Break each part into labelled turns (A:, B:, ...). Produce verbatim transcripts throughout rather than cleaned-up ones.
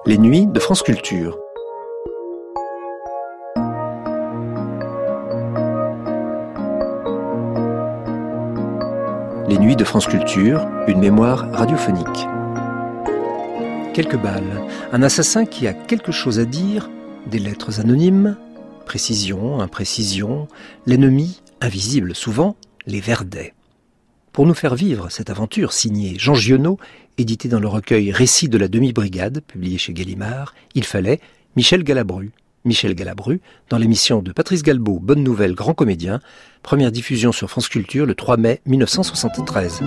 A: Les nuits de France Culture. Les nuits de France Culture, une mémoire radiophonique. Quelques balles, un assassin qui a quelque chose à dire, des lettres anonymes, précision, imprécision, l'ennemi, invisible souvent, les Verdets. Pour nous faire vivre cette aventure signée Jean Giono, édité dans le recueil Récits de la demi-brigade, publié chez Gallimard, il fallait Michel Galabru. Michel Galabru, dans l'émission de Patrice Galbaud, Bonne Nouvelle, Grand Comédien, première diffusion sur France Culture le trois mai mille neuf cent soixante-treize.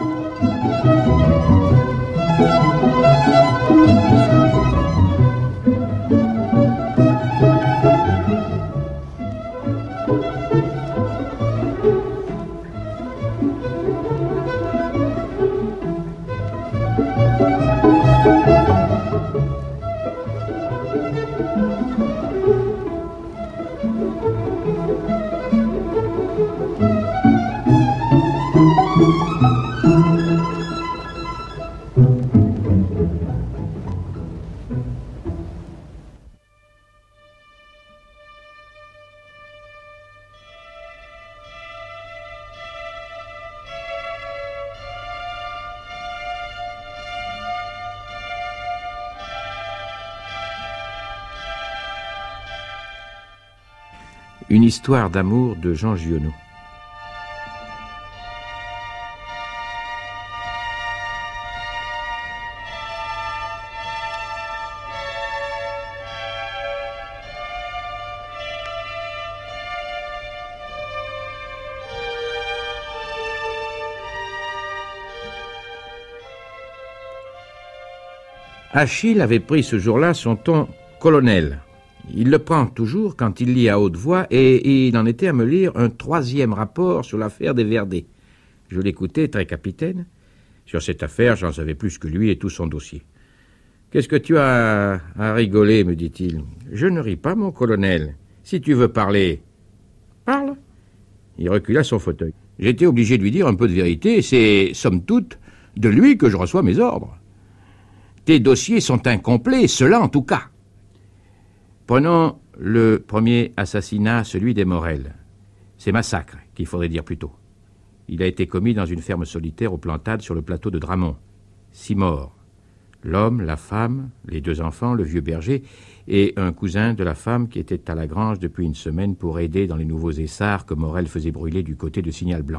B: Une histoire d'amour de Jean Giono. Achille avait pris ce jour-là son ton colonel. Il le prend toujours quand il lit à haute voix et il en était à me lire un troisième rapport sur l'affaire des Verdets. Je l'écoutais, très capitaine. Sur cette affaire, j'en savais plus que lui et tout son dossier. « Qu'est-ce que tu as à rigoler ?» me dit-il. « Je ne ris pas, mon colonel. Si tu veux parler, parle. » Il recula son fauteuil. J'étais obligé de lui dire un peu de vérité. C'est, somme toute, de lui que je reçois mes ordres. Tes dossiers sont incomplets, ceux-là en tout cas. Prenons le premier assassinat, celui des Morel. C'est massacre, qu'il faudrait dire plutôt. Il a été commis dans une ferme solitaire aux Plantades sur le plateau de Dramont. Six morts. L'homme, la femme, les deux enfants, le vieux berger et un cousin de la femme qui était à la grange depuis une semaine pour aider dans les nouveaux essarts que Morel faisait brûler du côté de Signal Blanc.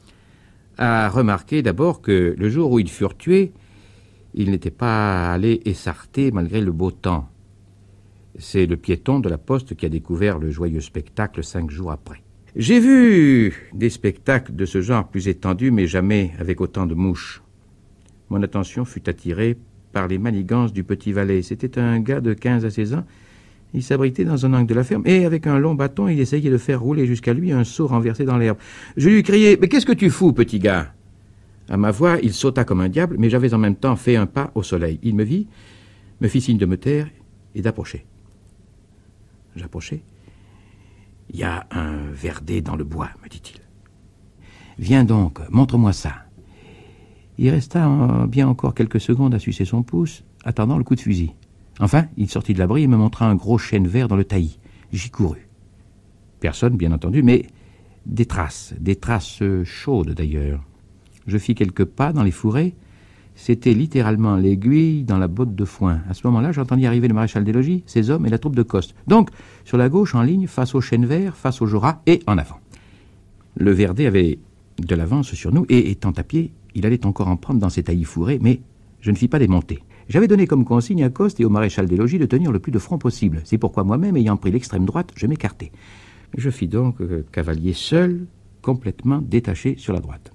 B: À remarquer d'abord que le jour où ils furent tués, ils n'étaient pas allés essarter malgré le beau temps. C'est le piéton de la poste qui a découvert le joyeux spectacle cinq jours après. J'ai vu des spectacles de ce genre plus étendus, mais jamais avec autant de mouches. Mon attention fut attirée par les manigances du petit valet. C'était un gars de quinze à seize ans. Il s'abritait dans un angle de la ferme et avec un long bâton, il essayait de faire rouler jusqu'à lui un seau renversé dans l'herbe. Je lui criai « Mais qu'est-ce que tu fous, petit gars ?» À ma voix, il sauta comme un diable, mais j'avais en même temps fait un pas au soleil. Il me vit, me fit signe de me taire et d'approcher. J'approchai. « Il y a un Verdet dans le bois, me dit-il. Viens donc, montre-moi ça. » Il resta en, bien encore quelques secondes à sucer son pouce, attendant le coup de fusil. Enfin, il sortit de l'abri et me montra un gros chêne vert dans le taillis. J'y courus. Personne, bien entendu, mais des traces, des traces chaudes d'ailleurs. Je fis quelques pas dans les fourrés. C'était littéralement l'aiguille dans la botte de foin. À ce moment-là, j'entendis arriver le maréchal des logis, ses hommes et la troupe de Coste. Donc, sur la gauche, en ligne, face au chêne vert, face au Jorat et en avant. Le Verdet avait de l'avance sur nous et, étant à pied, il allait encore en prendre dans ses taillis fourrés, mais je ne fis pas démonter. J'avais donné comme consigne à Coste et au maréchal des logis de tenir le plus de front possible. C'est pourquoi moi-même, ayant pris l'extrême droite, je m'écartai. Je fis donc euh, cavalier seul, complètement détaché sur la droite.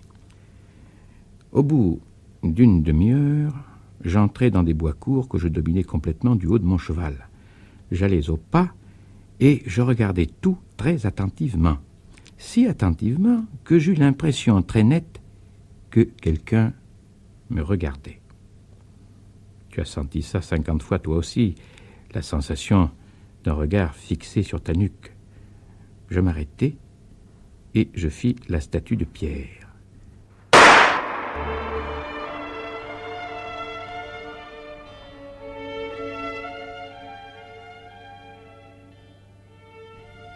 B: Au bout d'une demi-heure, j'entrai dans des bois courts que je dominais complètement du haut de mon cheval. J'allais au pas et je regardais tout très attentivement. Si attentivement que j'eus l'impression très nette que quelqu'un me regardait. Tu as senti ça cinquante fois toi aussi, la sensation d'un regard fixé sur ta nuque. Je m'arrêtai et je fis la statue de pierre.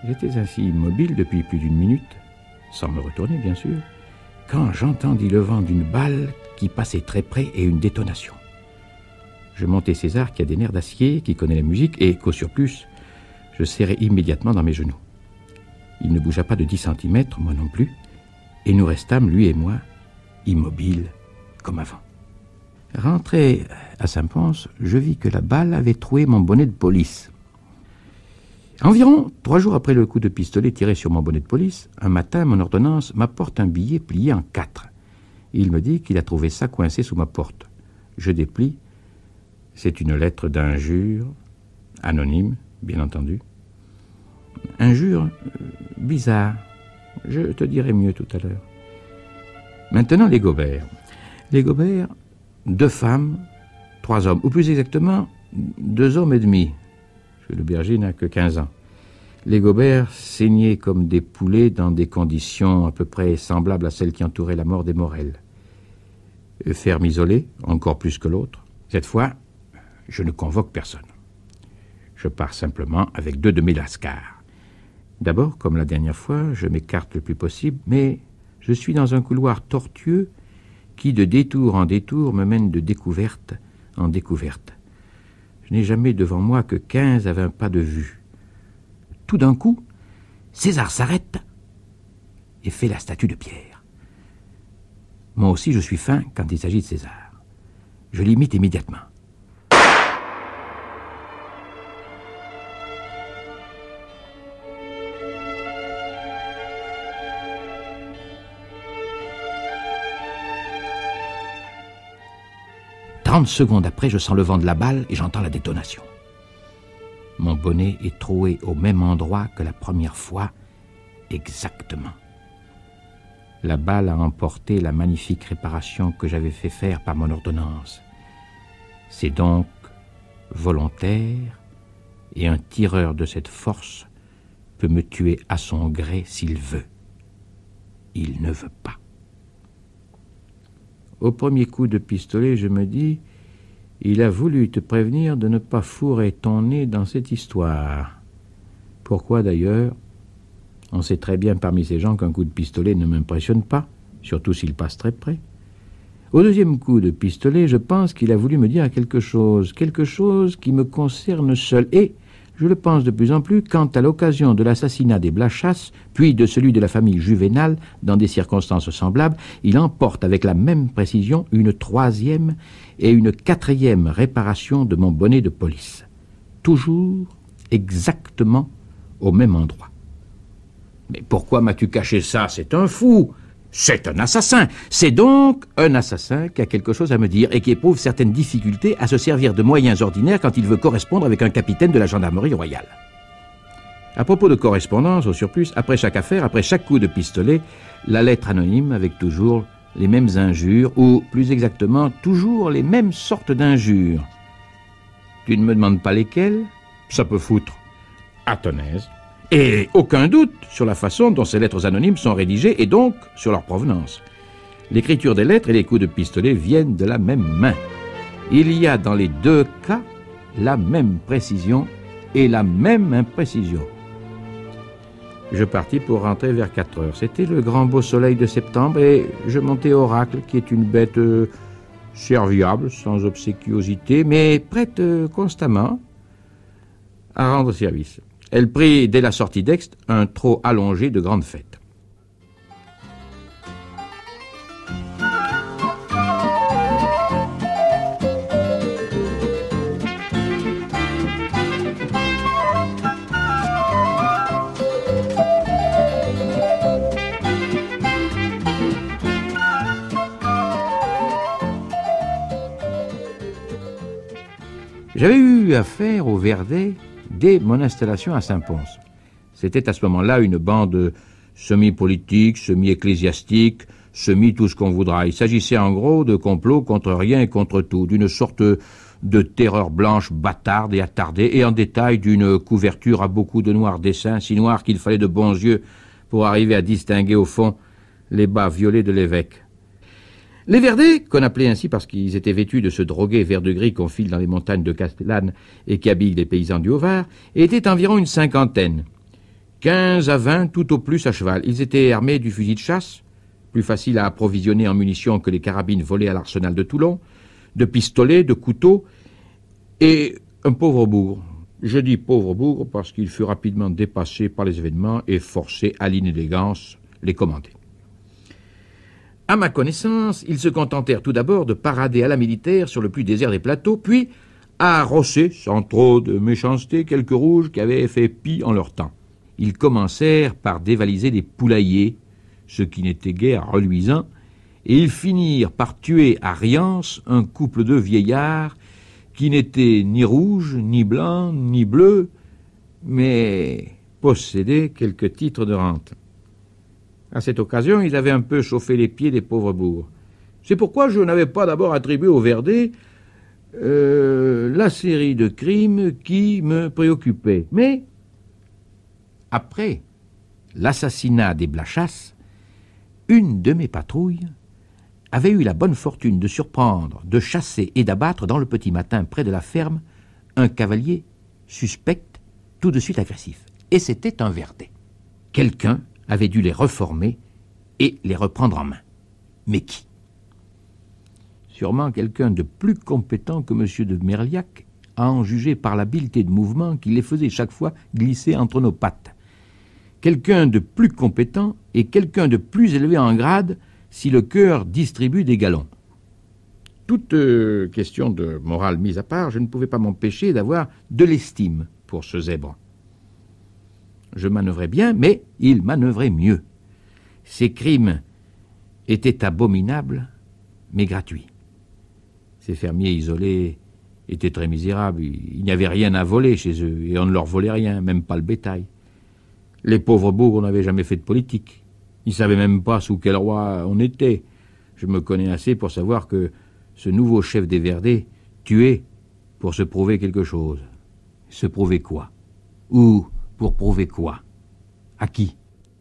B: J'étais ainsi immobile depuis plus d'une minute, sans me retourner bien sûr, quand j'entendis le vent d'une balle qui passait très près et une détonation. Je montai César qui a des nerfs d'acier, qui connaît la musique et qu'au surplus, je serrai immédiatement dans mes genoux. Il ne bougea pas de dix centimètres, moi non plus, et nous restâmes, lui et moi, immobiles comme avant. Rentré à Saint-Pons, je vis que la balle avait troué mon bonnet de police. Environ trois jours après le coup de pistolet tiré sur mon bonnet de police, un matin, mon ordonnance m'apporte un billet plié en quatre. Il me dit qu'il a trouvé ça coincé sous ma porte. Je déplie. C'est une lettre d'injure, anonyme, bien entendu. Injure euh, bizarre. Je te dirai mieux tout à l'heure. Maintenant, les Gobert. Les Gobert, deux femmes, trois hommes, ou plus exactement, deux hommes et demi. Parce que le berger n'a que quinze ans. Les Gobert saignaient comme des poulets dans des conditions à peu près semblables à celles qui entouraient la mort des Morel. Ferme isolée, encore plus que l'autre. Cette fois, je ne convoque personne. Je pars simplement avec deux de mes lascars. D'abord, comme la dernière fois, je m'écarte le plus possible, mais je suis dans un couloir tortueux qui, de détour en détour, me mène de découverte en découverte. Je n'ai jamais devant moi que quinze à vingt pas de vue. Tout d'un coup, César s'arrête et fait la statue de pierre. Moi aussi, je suis fin quand il s'agit de César. Je l'imite immédiatement. Trente secondes après, je sens le vent de la balle et j'entends la détonation. Mon bonnet est troué au même endroit que la première fois, exactement. La balle a emporté la magnifique réparation que j'avais fait faire par mon ordonnance. C'est donc volontaire, et un tireur de cette force peut me tuer à son gré s'il veut. Il ne veut pas. Au premier coup de pistolet, je me dis, il a voulu te prévenir de ne pas fourrer ton nez dans cette histoire. Pourquoi d'ailleurs ? On sait très bien parmi ces gens qu'un coup de pistolet ne m'impressionne pas, surtout s'il passe très près. Au deuxième coup de pistolet, je pense qu'il a voulu me dire quelque chose, quelque chose qui me concerne seul. Et je le pense de plus en plus quant à l'occasion de l'assassinat des Blachas, puis de celui de la famille Juvénal, dans des circonstances semblables, il emporte avec la même précision une troisième et une quatrième réparation de mon bonnet de police. Toujours exactement au même endroit. Mais pourquoi m'as-tu caché ça ? C'est un fou. C'est un assassin. C'est donc un assassin qui a quelque chose à me dire et qui éprouve certaines difficultés à se servir de moyens ordinaires quand il veut correspondre avec un capitaine de la gendarmerie royale. À propos de correspondance, au surplus, après chaque affaire, après chaque coup de pistolet, la lettre anonyme avec toujours les mêmes injures, ou plus exactement, toujours les mêmes sortes d'injures. Tu ne me demandes pas lesquelles ? Ça peut foutre. À ton aise. Et aucun doute sur la façon dont ces lettres anonymes sont rédigées et donc sur leur provenance. L'écriture des lettres et les coups de pistolet viennent de la même main. Il y a dans les deux cas la même précision et la même imprécision. Je partis pour rentrer vers quatre heures. C'était le grand beau soleil de septembre et je montai Oracle, qui est une bête euh, serviable, sans obséquiosité, mais prête euh, constamment à rendre service. Elle prit, dès la sortie d'Aix, un trot allongé de grande fête. J'avais eu affaire au Verdet dès mon installation à Saint-Pons. C'était à ce moment-là une bande semi-politique, semi-ecclésiastique, semi-tout ce qu'on voudra. Il s'agissait en gros de complot contre rien et contre tout, d'une sorte de terreur blanche bâtarde et attardée, et en détail d'une couverture à beaucoup de noirs dessins, si noirs qu'il fallait de bons yeux pour arriver à distinguer au fond les bas violets de l'évêque. Les Verdets, qu'on appelait ainsi parce qu'ils étaient vêtus de ce droguet vert de gris qu'on file dans les montagnes de Castellane et qui habille les paysans du Haut-Var, étaient environ une cinquantaine. Quinze à vingt tout au plus à cheval. Ils étaient armés du fusil de chasse, plus facile à approvisionner en munitions que les carabines volées à l'arsenal de Toulon, de pistolets, de couteaux, et un pauvre bougre. Je dis pauvre bougre parce qu'il fut rapidement dépassé par les événements et forcé à l'inélégance les commander. À ma connaissance, ils se contentèrent tout d'abord de parader à la militaire sur le plus désert des plateaux, puis à rosser, sans trop de méchanceté, quelques rouges qui avaient fait pis en leur temps. Ils commencèrent par dévaliser des poulaillers, ce qui n'était guère reluisant, et ils finirent par tuer à Riance un couple de vieillards qui n'étaient ni rouges, ni blancs, ni bleus, mais possédaient quelques titres de rente. À cette occasion, ils avaient un peu chauffé les pieds des pauvres bourgs. C'est pourquoi je n'avais pas d'abord attribué au Verdet euh, la série de crimes qui me préoccupait. Mais, après l'assassinat des Blachas, une de mes patrouilles avait eu la bonne fortune de surprendre, de chasser et d'abattre dans le petit matin près de la ferme un cavalier suspect, tout de suite agressif. Et c'était un Verdet. Quelqu'un avait dû les reformer et les reprendre en main. Mais qui? Sûrement quelqu'un de plus compétent que M. de Merliac, à en juger par l'habileté de mouvement qui les faisait chaque fois glisser entre nos pattes. Quelqu'un de plus compétent et quelqu'un de plus élevé en grade si le cœur distribue des galons. Toute euh, question de morale mise à part, je ne pouvais pas m'empêcher d'avoir de l'estime pour ce zèbre. Je manœuvrais bien, mais il manœuvrait mieux. Ses crimes étaient abominables, mais gratuits. Ces fermiers isolés étaient très misérables. Il n'y avait rien à voler chez eux, et on ne leur volait rien, même pas le bétail. Les pauvres bourgs n'avaient jamais fait de politique. Ils ne savaient même pas sous quel roi on était. Je me connais assez pour savoir que ce nouveau chef des Verdets tuait pour se prouver quelque chose. Se prouver quoi? Ou pour prouver quoi? À qui?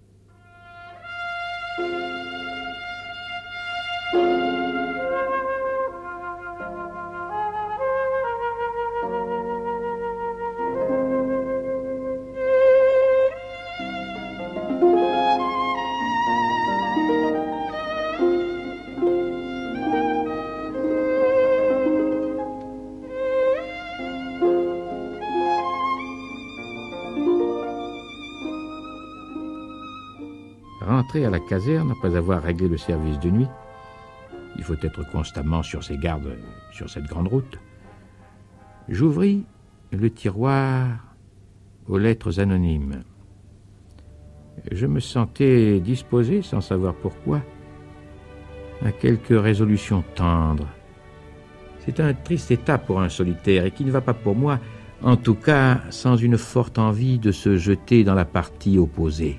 B: Rentré à la caserne après avoir réglé le service de nuit, il faut être constamment sur ses gardes sur cette grande route, j'ouvris le tiroir aux lettres anonymes. Je me sentais disposé, sans savoir pourquoi, à quelques résolutions tendres. C'est un triste état pour un solitaire et qui ne va pas pour moi, en tout cas sans une forte envie de se jeter dans la partie opposée.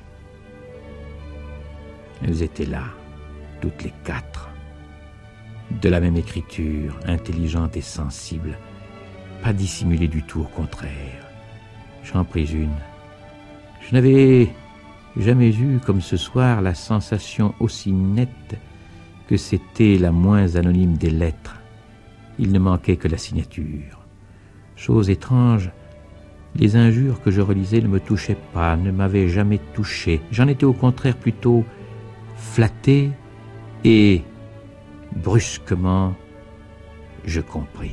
B: Elles étaient là, toutes les quatre, de la même écriture, intelligente et sensible, pas dissimulée du tout, au contraire. J'en pris une. Je n'avais jamais eu, comme ce soir, la sensation aussi nette que c'était la moins anonyme des lettres. Il ne manquait que la signature. Chose étrange, les injures que je relisais ne me touchaient pas, ne m'avaient jamais touché. J'en étais au contraire plutôt flatté, et brusquement, je compris.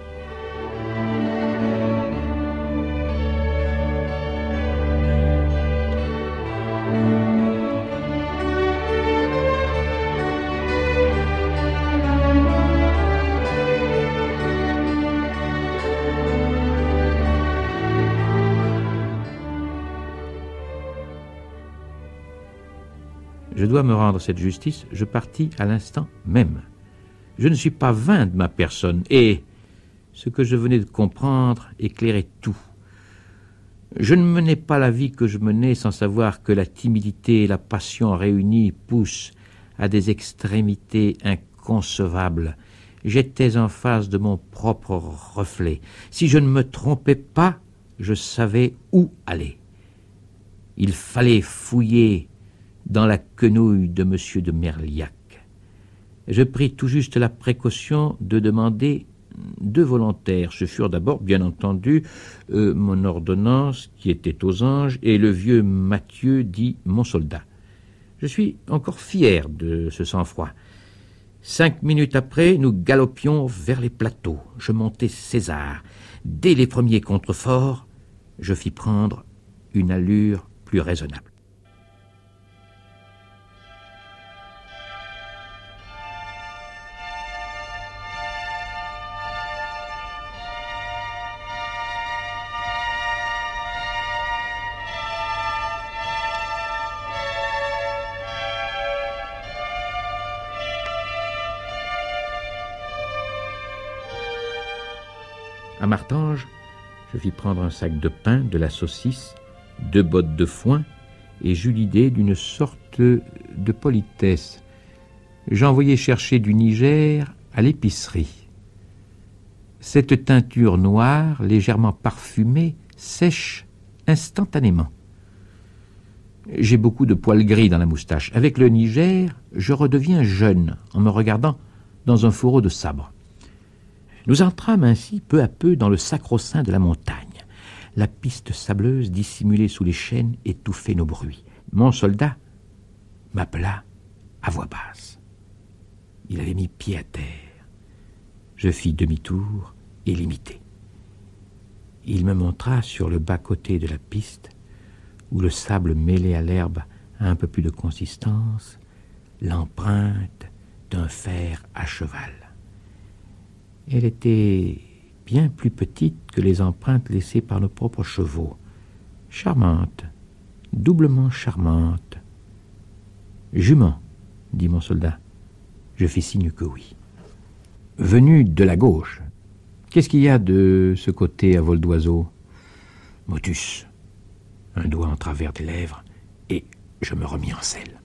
B: Je dois me rendre cette justice, je partis à l'instant même. Je ne suis pas vain de ma personne, et ce que je venais de comprendre éclairait tout. Je ne menais pas la vie que je menais sans savoir que la timidité et la passion réunies poussent à des extrémités inconcevables. J'étais en face de mon propre reflet. Si je ne me trompais pas, je savais où aller. Il fallait fouiller dans la quenouille de M. de Merliac. Je pris tout juste la précaution de demander deux volontaires. Ce furent d'abord, bien entendu, euh, mon ordonnance qui était aux Anges et le vieux Mathieu dit mon soldat. Je suis encore fier de ce sang-froid. Cinq minutes après, nous galopions vers les plateaux. Je montai César. Dès les premiers contreforts, je fis prendre une allure plus raisonnable. À Martange, je fis prendre un sac de pain, de la saucisse, deux bottes de foin, et j'eus l'idée d'une sorte de politesse. J'envoyai chercher du Niger à l'épicerie. Cette teinture noire, légèrement parfumée, sèche instantanément. J'ai beaucoup de poils gris dans la moustache. Avec le Niger, je redeviens jeune en me regardant dans un fourreau de sabre. Nous entrâmes ainsi peu à peu dans le sacro-saint de la montagne. La piste sableuse dissimulée sous les chênes étouffait nos bruits. Mon soldat m'appela à voix basse. Il avait mis pied à terre. Je fis demi-tour et l'imitai. Il me montra sur le bas-côté de la piste, où le sable mêlé à l'herbe a un peu plus de consistance, l'empreinte d'un fer à cheval. Elle était bien plus petite que les empreintes laissées par nos propres chevaux. Charmante, doublement charmante. Jument, dit mon soldat. Je fis signe que oui. Venu de la gauche, qu'est-ce qu'il y a de ce côté à vol d'oiseau? Motus. Un doigt en travers des lèvres, et je me remis en selle.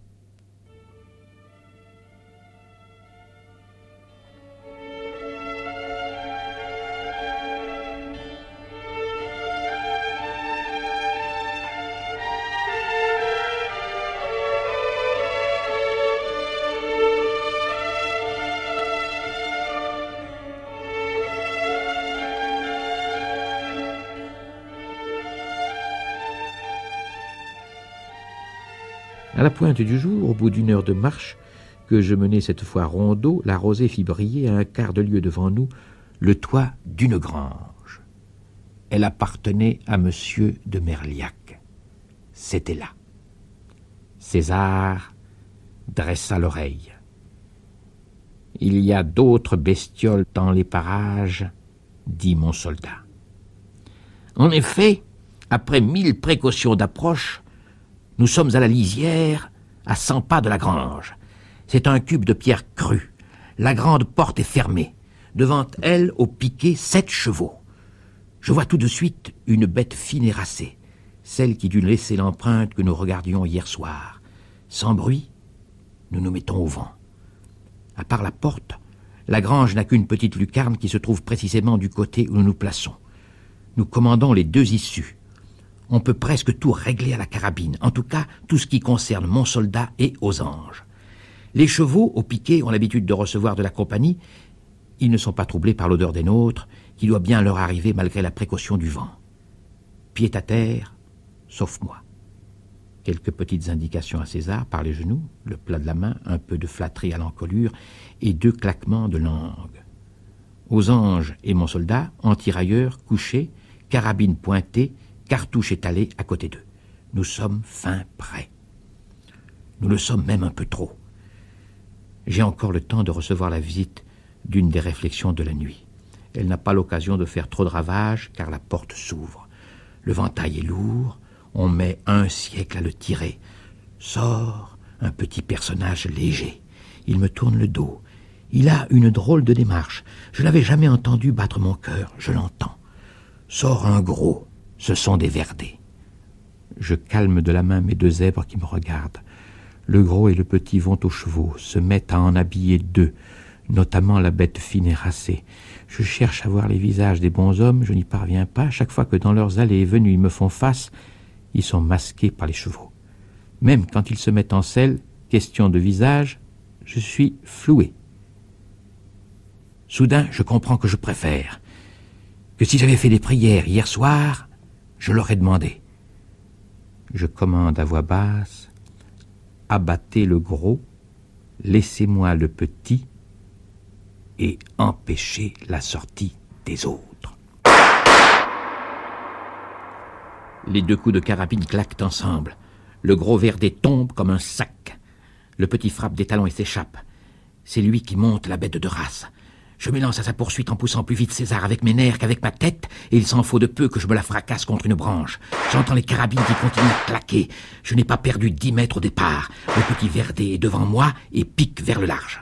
B: À la pointe du jour, au bout d'une heure de marche, que je menais cette fois rondeau, la rosée fit briller à un quart de lieue devant nous le toit d'une grange. Elle appartenait à monsieur de Merliac. C'était là. César dressa l'oreille. Il y a d'autres bestioles dans les parages, dit mon soldat. En effet, après mille précautions d'approche, nous sommes à la lisière, à cent pas de la grange. C'est un cube de pierre crue. La grande porte est fermée. Devant elle, au piquet, sept chevaux. Je vois tout de suite une bête fine et racée, celle qui dut laisser l'empreinte que nous regardions hier soir. Sans bruit, nous nous mettons au vent. À part la porte, la grange n'a qu'une petite lucarne qui se trouve précisément du côté où nous nous plaçons. Nous commandons les deux issues. On peut presque tout régler à la carabine, en tout cas tout ce qui concerne mon soldat et aux Anges. Les chevaux, au piquet, ont l'habitude de recevoir de la compagnie. Ils ne sont pas troublés par l'odeur des nôtres, qui doit bien leur arriver malgré la précaution du vent. Pied à terre, sauf moi. Quelques petites indications à César par les genoux, le plat de la main, un peu de flatterie à l'encolure et deux claquements de langue. Aux Anges et mon soldat, en tirailleur, couché, carabine pointée, cartouche étalée à côté d'eux. Nous sommes fin prêts. Nous le sommes même un peu trop. J'ai encore le temps de recevoir la visite d'une des réflexions de la nuit. Elle n'a pas l'occasion de faire trop de ravages, car la porte s'ouvre. Le ventail est lourd, on met un siècle à le tirer. Sort un petit personnage léger. Il me tourne le dos. Il a une drôle de démarche. Je n'avais jamais entendu battre mon cœur, je l'entends. Sort un gros. Ce sont des verdets. Je calme de la main mes deux zèbres qui me regardent. Le gros et le petit vont aux chevaux, se mettent à en habiller deux, notamment la bête fine et racée. Je cherche à voir les visages des bons hommes, je n'y parviens pas. Chaque fois que dans leurs allées et venues ils me font face, ils sont masqués par les chevaux. Même quand ils se mettent en selle, question de visage, je suis floué. Soudain, je comprends que je préfère. Que si j'avais fait des prières hier soir, je l'aurais demandé. Je commande à voix basse, abattez le gros, laissez-moi le petit et empêchez la sortie des autres. Les deux coups de carabine claquent ensemble. Le gros Verdet tombe comme un sac. Le petit frappe des talons et s'échappe. C'est lui qui monte la bête de race. Je m'élance à sa poursuite en poussant plus vite César avec mes nerfs qu'avec ma tête, et il s'en faut de peu que je me la fracasse contre une branche. J'entends les carabines qui continuent à claquer. Je n'ai pas perdu dix mètres au départ. Le petit Verdet est devant moi et pique vers le large.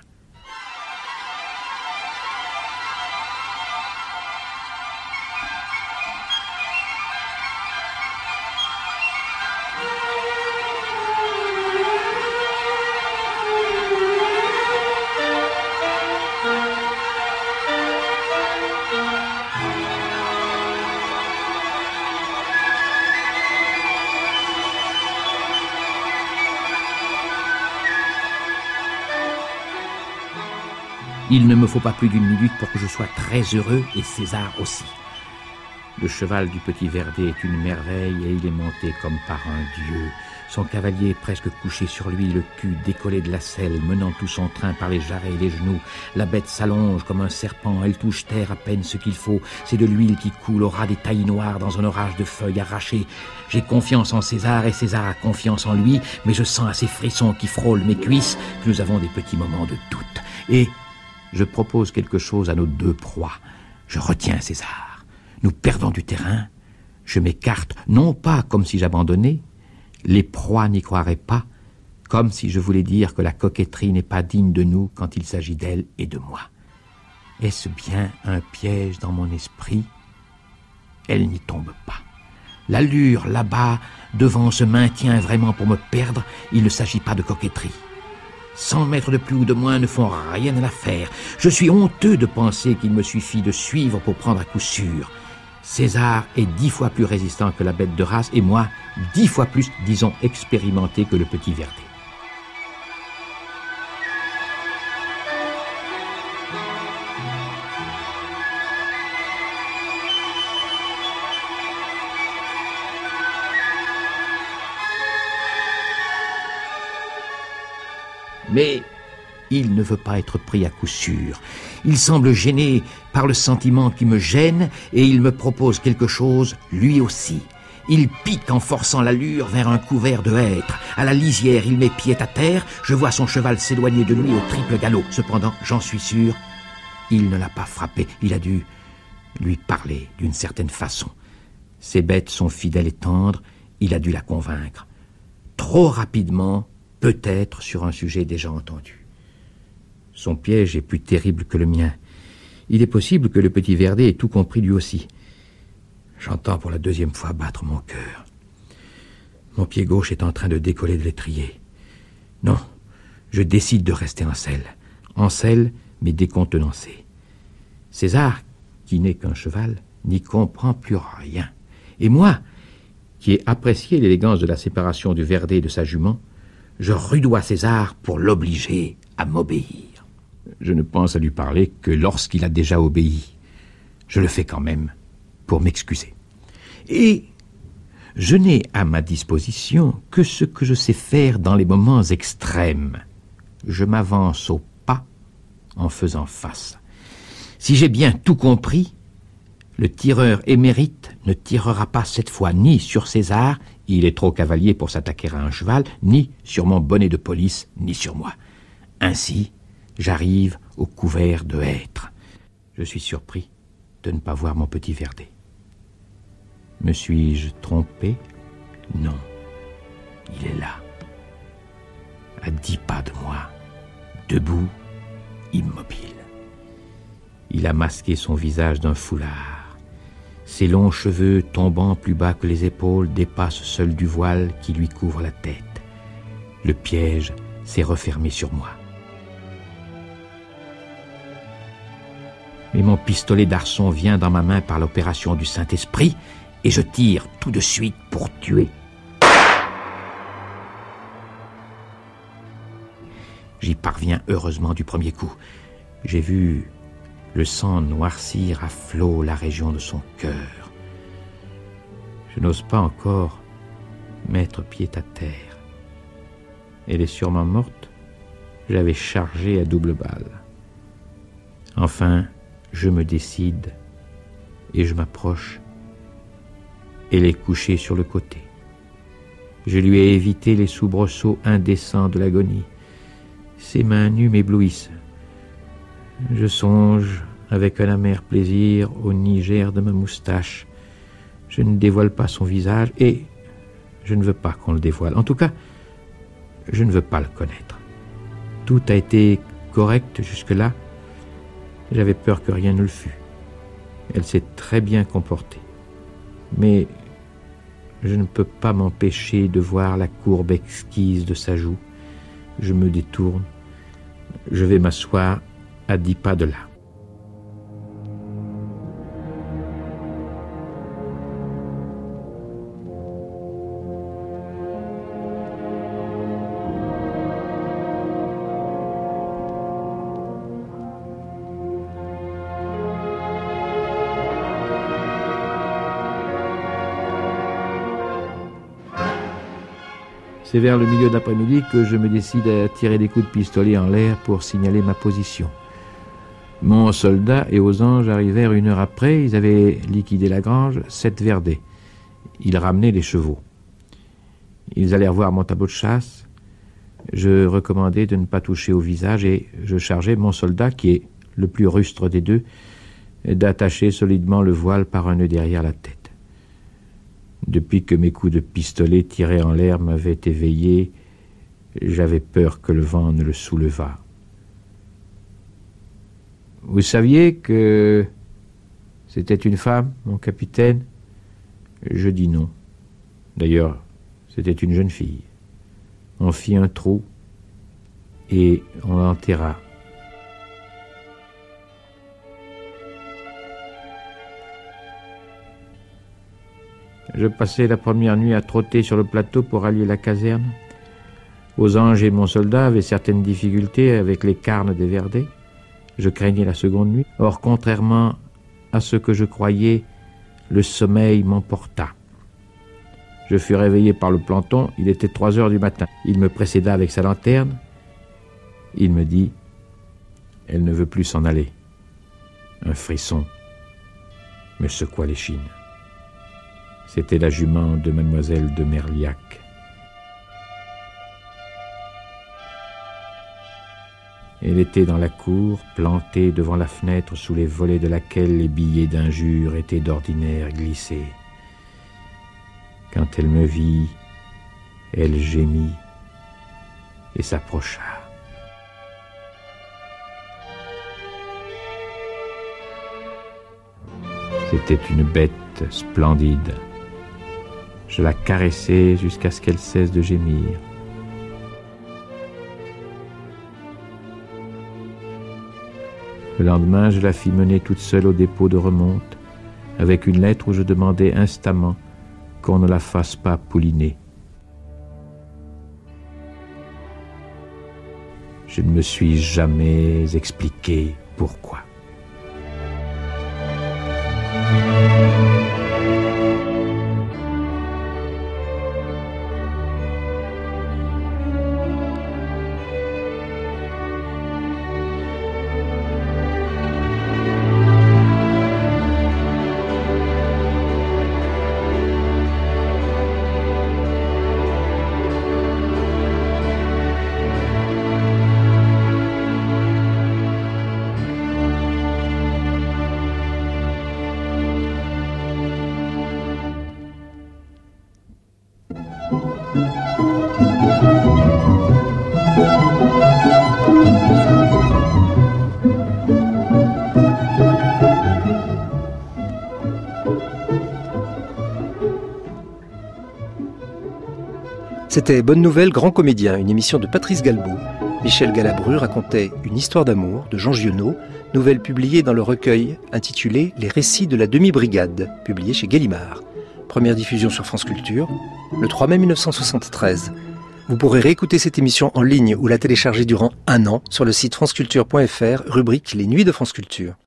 B: Il ne me faut pas plus d'une minute pour que je sois très heureux, et César aussi. Le cheval du petit Verdet est une merveille, et il est monté comme par un dieu. Son cavalier est presque couché sur lui, le cul décollé de la selle, menant tout son train par les jarrets et les genoux. La bête s'allonge comme un serpent, elle touche terre à peine ce qu'il faut. C'est de l'huile qui coule au ras des taillis noires dans un orage de feuilles arrachées. J'ai confiance en César, et César a confiance en lui, mais je sens à ces frissons qui frôlent mes cuisses que nous avons des petits moments de doute. Et je propose quelque chose à nos deux proies. Je retiens César. Nous perdons du terrain. Je m'écarte, non pas comme si j'abandonnais. Les proies n'y croiraient pas, comme si je voulais dire que la coquetterie n'est pas digne de nous quand il s'agit d'elle et de moi. Est-ce bien un piège dans mon esprit? Elle n'y tombe pas. L'allure là-bas, devant, se maintient vraiment pour me perdre. Il ne s'agit pas de coquetterie. Cent mètres de plus ou de moins ne font rien à l'affaire. Je suis honteux de penser qu'il me suffit de suivre pour prendre à coup sûr. César est dix fois plus résistant que la bête de race, et moi, dix fois plus, disons, expérimenté que le petit Verdet. Mais il ne veut pas être pris à coup sûr. Il semble gêné par le sentiment qui me gêne, et il me propose quelque chose, lui aussi. Il pique en forçant l'allure vers un couvert de hêtres. À la lisière, il met pied à terre. Je vois son cheval s'éloigner de lui au triple galop. Cependant, j'en suis sûr, il ne l'a pas frappé. Il a dû lui parler d'une certaine façon. Ses bêtes sont fidèles et tendres. Il a dû la convaincre. Trop rapidement, peut-être sur un sujet déjà entendu. Son piège est plus terrible que le mien. Il est possible que le petit Verdet ait tout compris lui aussi. J'entends pour la deuxième fois battre mon cœur. Mon pied gauche est en train de décoller de l'étrier. Non, je décide de rester en selle. En selle, mais décontenancé. César, qui n'est qu'un cheval, n'y comprend plus rien. Et moi, qui ai apprécié l'élégance de la séparation du Verdet et de sa jument, je rudoie César pour l'obliger à m'obéir. Je ne pense à lui parler que lorsqu'il a déjà obéi. Je le fais quand même pour m'excuser. Et je n'ai à ma disposition que ce que je sais faire dans les moments extrêmes. Je m'avance au pas en faisant face. Si j'ai bien tout compris, le tireur émérite ne tirera pas cette fois ni sur César, il est trop cavalier pour s'attaquer à un cheval, ni sur mon bonnet de police, ni sur moi. Ainsi, j'arrive au couvert de hêtres. Je suis surpris de ne pas voir mon petit Verdet. Me suis-je trompé? Non, il est là, à dix pas de moi, debout, immobile. Il a masqué son visage d'un foulard. Ses longs cheveux, tombant plus bas que les épaules, dépassent seuls du voile qui lui couvre la tête. Le piège s'est refermé sur moi. Mais mon pistolet d'arçon vient dans ma main par l'opération du Saint-Esprit, et je tire tout de suite pour tuer. J'y parviens heureusement du premier coup. J'ai vu Je sens noircir à flot la région de son cœur. Je n'ose pas encore mettre pied à terre. Elle est sûrement morte. J'avais chargé à double balle. Enfin, je me décide et je m'approche. Elle est couchée sur le côté. Je lui ai évité les soubresauts indécents de l'agonie. Ses mains nues m'éblouissent. Je songe avec un amer plaisir au Niger de ma moustache. Je ne dévoile pas son visage et je ne veux pas qu'on le dévoile. En tout cas, je ne veux pas le connaître. Tout a été correct jusque-là. J'avais peur que rien ne le fût. Elle s'est très bien comportée. Mais je ne peux pas m'empêcher de voir la courbe exquise de sa joue. Je me détourne. Je vais m'asseoir à dix pas de là. C'est vers le milieu d'après-midi que je me décide à tirer des coups de pistolet en l'air pour signaler ma position. Mon soldat et aux anges arrivèrent une heure après. Ils avaient liquidé la grange, sept verdets. Ils ramenaient les chevaux. Ils allèrent voir mon tableau de chasse. Je recommandai de ne pas toucher au visage et je chargeai mon soldat, qui est le plus rustre des deux, d'attacher solidement le voile par un nœud derrière la tête. Depuis que mes coups de pistolet tirés en l'air m'avaient éveillé, j'avais peur que le vent ne le soulevât. « Vous saviez que c'était une femme, mon capitaine ?» Je dis non. D'ailleurs, c'était une jeune fille. On fit un trou et on l'enterra. Je passai la première nuit à trotter sur le plateau pour allier la caserne. Aux anges et mon soldat avaient certaines difficultés avec les carnes des verdets. Je craignais la seconde nuit. Or, contrairement à ce que je croyais, le sommeil m'emporta. Je fus réveillé par le planton. Il était trois heures du matin. Il me précéda avec sa lanterne. Il me dit « Elle ne veut plus s'en aller ». Un frisson me secoua l'échine. C'était la jument de mademoiselle de Merliac. Elle était dans la cour, plantée devant la fenêtre sous les volets de laquelle les billets d'injures étaient d'ordinaire glissés. Quand elle me vit, elle gémit et s'approcha. C'était une bête splendide. Je la caressai jusqu'à ce qu'elle cesse de gémir. Le lendemain, je la fis mener toute seule au dépôt de remonte, avec une lettre où je demandais instamment qu'on ne la fasse pas pouliner. Je ne me suis jamais expliqué pourquoi.
A: C'était Bonne Nouvelle, Grand Comédien, une émission de Patrice Galbaud. Michel Galabru racontait une histoire d'amour de Jean Giono, nouvelle publiée dans le recueil intitulé Les récits de la demi-brigade, publié chez Gallimard. Première diffusion sur France Culture, le trois mai mille neuf cent soixante-treize. Vous pourrez réécouter cette émission en ligne ou la télécharger durant un an sur le site franceculture point f r, rubrique Les Nuits de France Culture.